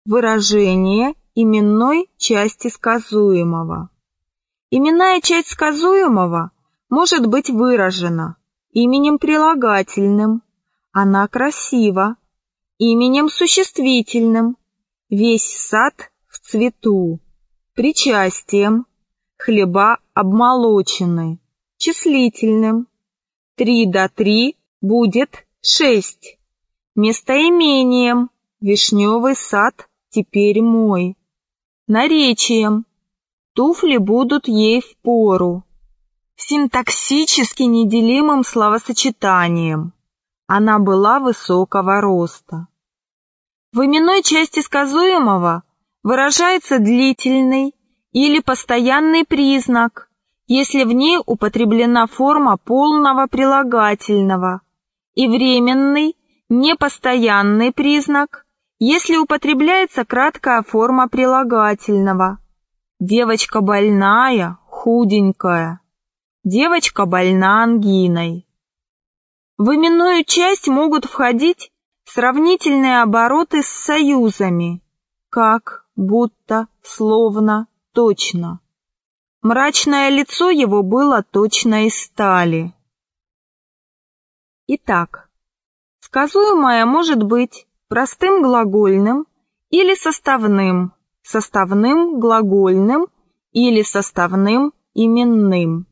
Выражение именной части сказуемого. Именная часть сказуемого может быть выражена именем прилагательным, она красива, именем существительным, весь сад в цвету, причастием, хлеба обмолочены, числительным, 3 до 3 будет 6, местоимением, вишневый сад теперь мой, наречием, туфли будут ей впору, синтаксически неделимым словосочетанием, она была высокого роста. В именной части сказуемого выражается длительный или постоянный признак, если в ней употреблена форма полного прилагательного, и временный, непостоянный признак, если употребляется краткая форма прилагательного. Девочка больная, худенькая. Девочка больна ангиной. В именную часть могут входить сравнительные обороты с союзами, как, будто, словно, точно. Мрачное лицо его было точно из стали. Итак, сказуемое может быть простым глагольным или составным, составным глагольным или составным именным.